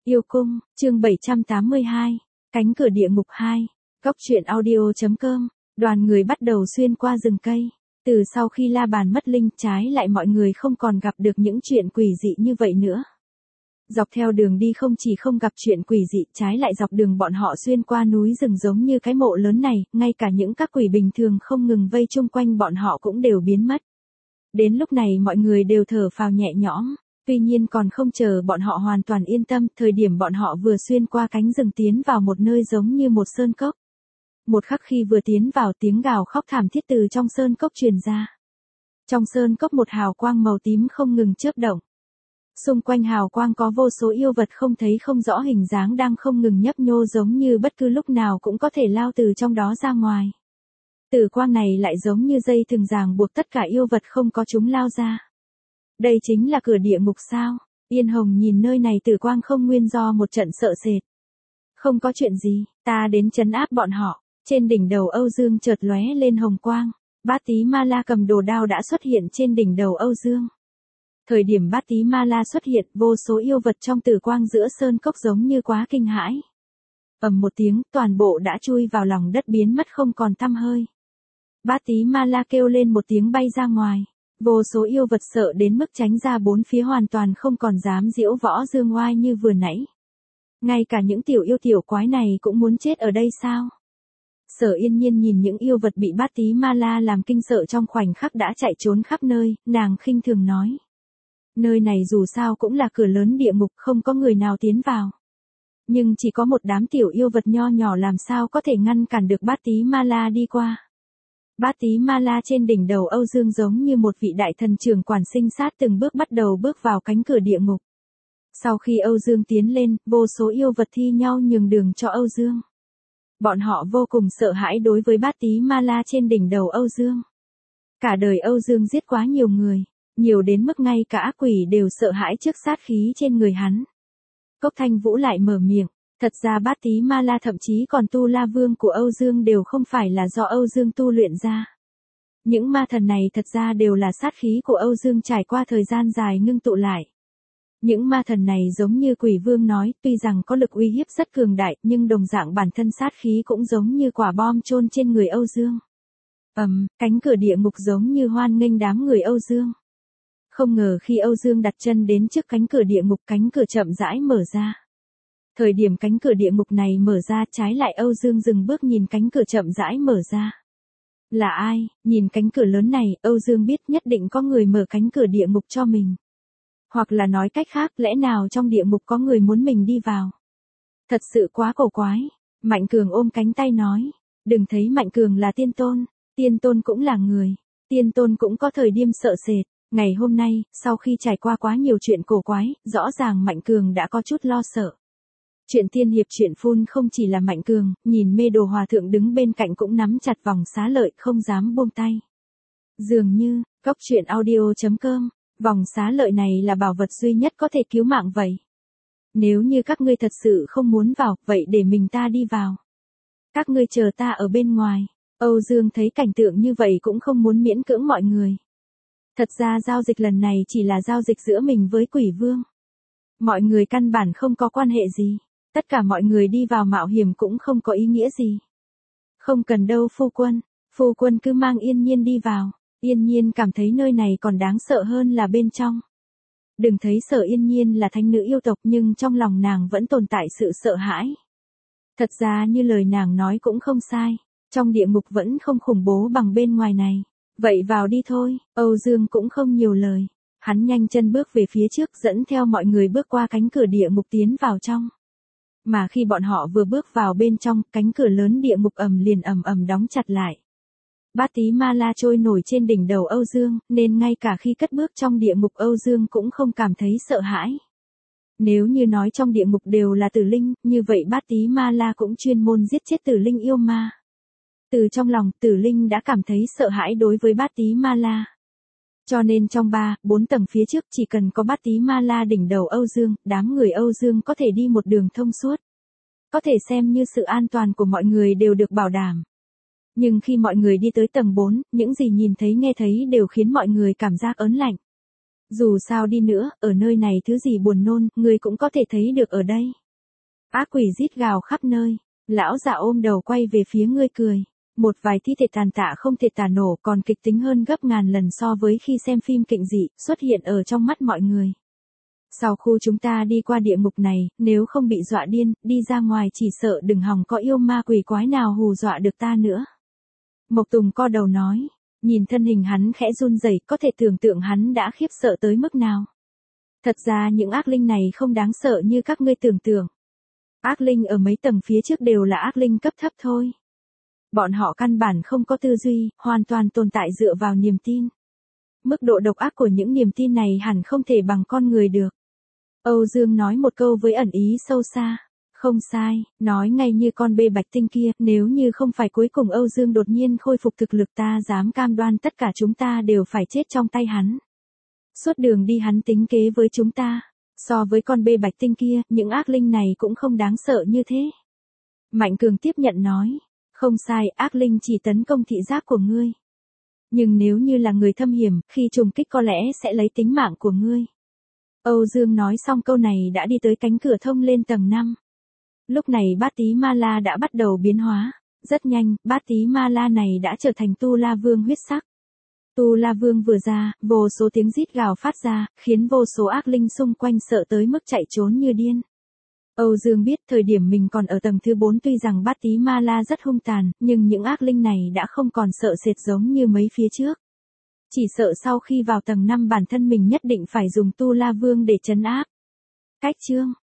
Yêu cung, chương 782, cánh cửa địa ngục 2, góc truyện audio.com, đoàn người bắt đầu xuyên qua rừng cây. Từ sau khi La Bàn mất linh, trái lại mọi người không còn gặp được những chuyện quỷ dị như vậy nữa. Dọc theo đường đi không chỉ không gặp chuyện quỷ dị, trái lại dọc đường bọn họ xuyên qua núi rừng giống như cái mộ lớn này, ngay cả những các quỷ bình thường không ngừng vây chung quanh bọn họ cũng đều biến mất. Đến lúc này mọi người đều thở phào nhẹ nhõm. Tuy nhiên còn không chờ bọn họ hoàn toàn yên tâm, thời điểm bọn họ vừa xuyên qua cánh rừng tiến vào một nơi giống như một sơn cốc. Một khắc khi vừa tiến vào, tiếng gào khóc thảm thiết từ trong sơn cốc truyền ra. Trong sơn cốc một hào quang màu tím không ngừng chớp động. Xung quanh hào quang có vô số yêu vật không thấy không rõ hình dáng đang không ngừng nhấp nhô giống như bất cứ lúc nào cũng có thể lao từ trong đó ra ngoài. Tử quang này lại giống như dây thừng ràng buộc tất cả yêu vật không có chúng lao ra. Đây chính là cửa địa ngục sao? Yên Hồng nhìn nơi này tử quang không nguyên do một trận sợ sệt. Không có chuyện gì, ta đến trấn áp bọn họ. Trên đỉnh đầu Âu Dương chợt lóe lên hồng quang. Bát Tí Ma La cầm đồ đao đã xuất hiện trên đỉnh đầu Âu Dương. Thời điểm Bát Tí Ma La xuất hiện, vô số yêu vật trong tử quang giữa sơn cốc giống như quá kinh hãi. Ầm một tiếng, toàn bộ đã chui vào lòng đất biến mất không còn tăm hơi. Bát Tí Ma La kêu lên một tiếng bay ra ngoài. Vô số yêu vật sợ đến mức tránh ra bốn phía hoàn toàn không còn dám diễu võ dương oai như vừa nãy. Ngay cả những tiểu yêu tiểu quái này cũng muốn chết ở đây sao? Sở Yên Nhiên nhìn những yêu vật bị Bát Tí Ma La làm kinh sợ trong khoảnh khắc đã chạy trốn khắp nơi, nàng khinh thường nói. Nơi này dù sao cũng là cửa lớn địa ngục, không có người nào tiến vào. Nhưng chỉ có một đám tiểu yêu vật nho nhỏ làm sao có thể ngăn cản được Bát Tí Ma La đi qua. Bát Tí Ma La trên đỉnh đầu Âu Dương giống như một vị đại thần trưởng quản sinh sát từng bước bắt đầu bước vào cánh cửa địa ngục. Sau khi Âu Dương tiến lên, vô số yêu vật thi nhau nhường đường cho Âu Dương. Bọn họ vô cùng sợ hãi đối với Bát Tí Ma La trên đỉnh đầu Âu Dương. Cả đời Âu Dương giết quá nhiều người, nhiều đến mức ngay cả ác quỷ đều sợ hãi trước sát khí trên người hắn. Cốc Thanh Vũ lại mở miệng. Thật ra Bát Tí Ma La thậm chí còn Tu La Vương của Âu Dương đều không phải là do Âu Dương tu luyện ra. Những ma thần này thật ra đều là sát khí của Âu Dương trải qua thời gian dài ngưng tụ lại. Những ma thần này giống như Quỷ Vương nói, tuy rằng có lực uy hiếp rất cường đại, nhưng đồng dạng bản thân sát khí cũng giống như quả bom chôn trên người Âu Dương. Cánh cửa địa ngục giống như hoan nghênh đám người Âu Dương. Không ngờ khi Âu Dương đặt chân đến trước cánh cửa địa ngục, cánh cửa chậm rãi mở ra. Thời điểm cánh cửa địa ngục này mở ra, trái lại Âu Dương dừng bước nhìn cánh cửa chậm rãi mở ra. Là ai? Nhìn cánh cửa lớn này, Âu Dương biết nhất định có người mở cánh cửa địa ngục cho mình. Hoặc là nói cách khác, lẽ nào trong địa ngục có người muốn mình đi vào? Thật sự quá cổ quái. Mạnh Cường ôm cánh tay nói. Đừng thấy Mạnh Cường là tiên tôn cũng là người. Tiên tôn cũng có thời điểm sợ sệt. Ngày hôm nay, sau khi trải qua quá nhiều chuyện cổ quái, rõ ràng Mạnh Cường đã có chút lo sợ. Chuyện tiên hiệp chuyện phun không chỉ là Mạnh Cường, nhìn Mê Đồ Hòa Thượng đứng bên cạnh cũng nắm chặt vòng xá lợi không dám buông tay. Dường như, góc truyện audio.com, vòng xá lợi này là bảo vật duy nhất có thể cứu mạng vậy. Nếu như các ngươi thật sự không muốn vào, vậy để mình ta đi vào. Các ngươi chờ ta ở bên ngoài. Âu Dương thấy cảnh tượng như vậy cũng không muốn miễn cưỡng mọi người. Thật ra giao dịch lần này chỉ là giao dịch giữa mình với Quỷ Vương. Mọi người căn bản không có quan hệ gì. Tất cả mọi người đi vào mạo hiểm cũng không có ý nghĩa gì. Không cần đâu phu quân cứ mang Yên Nhiên đi vào. Yên Nhiên cảm thấy nơi này còn đáng sợ hơn là bên trong. Đừng thấy Sở Yên Nhiên là thánh nữ yêu tộc nhưng trong lòng nàng vẫn tồn tại sự sợ hãi. Thật ra như lời nàng nói cũng không sai. Trong địa ngục vẫn không khủng bố bằng bên ngoài này. Vậy vào đi thôi, Âu Dương cũng không nhiều lời. Hắn nhanh chân bước về phía trước dẫn theo mọi người bước qua cánh cửa địa ngục tiến vào trong. Mà khi bọn họ vừa bước vào bên trong, cánh cửa lớn địa ngục liền ầm đóng chặt lại. Bát Tí Ma La trôi nổi trên đỉnh đầu Âu Dương, nên ngay cả khi cất bước trong địa ngục Âu Dương cũng không cảm thấy sợ hãi. Nếu như nói trong địa ngục đều là tử linh, như vậy Bát Tí Ma La cũng chuyên môn giết chết tử linh yêu ma. Từ trong lòng, tử linh đã cảm thấy sợ hãi đối với Bát Tí Ma La. Cho nên trong 3-4 tầng phía trước chỉ cần có Bát Tí Ma La đỉnh đầu Âu Dương, đám người Âu Dương có thể đi một đường thông suốt. Có thể xem như sự an toàn của mọi người đều được bảo đảm. Nhưng khi mọi người đi tới tầng 4, những gì nhìn thấy nghe thấy đều khiến mọi người cảm giác ớn lạnh. Dù sao đi nữa, ở nơi này thứ gì buồn nôn, ngươi cũng có thể thấy được ở đây. Ác quỷ rít gào khắp nơi. Lão già ôm đầu quay về phía ngươi cười. Một vài thi thể tàn tạ không thể tả nổ, còn kịch tính hơn gấp ngàn lần so với khi xem phim kịch dị, xuất hiện ở trong mắt mọi người. Sau khu chúng ta đi qua địa ngục này, nếu không bị dọa điên, đi ra ngoài chỉ sợ đừng hòng có yêu ma quỷ quái nào hù dọa được ta nữa. Mộc Tùng co đầu nói, nhìn thân hình hắn khẽ run rẩy, có thể tưởng tượng hắn đã khiếp sợ tới mức nào. Thật ra những ác linh này không đáng sợ như các ngươi tưởng tượng. Ác linh ở mấy tầng phía trước đều là ác linh cấp thấp thôi. Bọn họ căn bản không có tư duy, hoàn toàn tồn tại dựa vào niềm tin. Mức độ độc ác của những niềm tin này hẳn không thể bằng con người được. Âu Dương nói một câu với ẩn ý sâu xa. Không sai, nói ngay như con bê bạch tinh kia, nếu như không phải cuối cùng Âu Dương đột nhiên khôi phục thực lực ta dám cam đoan tất cả chúng ta đều phải chết trong tay hắn. Suốt đường đi hắn tính kế với chúng ta. So với con bê bạch tinh kia, những ác linh này cũng không đáng sợ như thế. Mạnh Cường tiếp nhận nói. Không sai, ác linh chỉ tấn công thị giác của ngươi. Nhưng nếu như là người thâm hiểm, khi trùng kích có lẽ sẽ lấy tính mạng của ngươi. Âu Dương nói xong câu này đã đi tới cánh cửa thông lên tầng 5. Lúc này bát tí ma la đã bắt đầu biến hóa. Rất nhanh, bát tí ma la này đã trở thành Tu La Vương huyết sắc. Tu La Vương vừa ra, vô số tiếng rít gào phát ra, khiến vô số ác linh xung quanh sợ tới mức chạy trốn như điên. Âu Dương biết thời điểm mình còn ở tầng thứ 4 tuy rằng bát tí ma la rất hung tàn, nhưng những ác linh này đã không còn sợ sệt giống như mấy phía trước. Chỉ sợ sau khi vào tầng 5 bản thân mình nhất định phải dùng Tu La Vương để trấn áp. Cách chương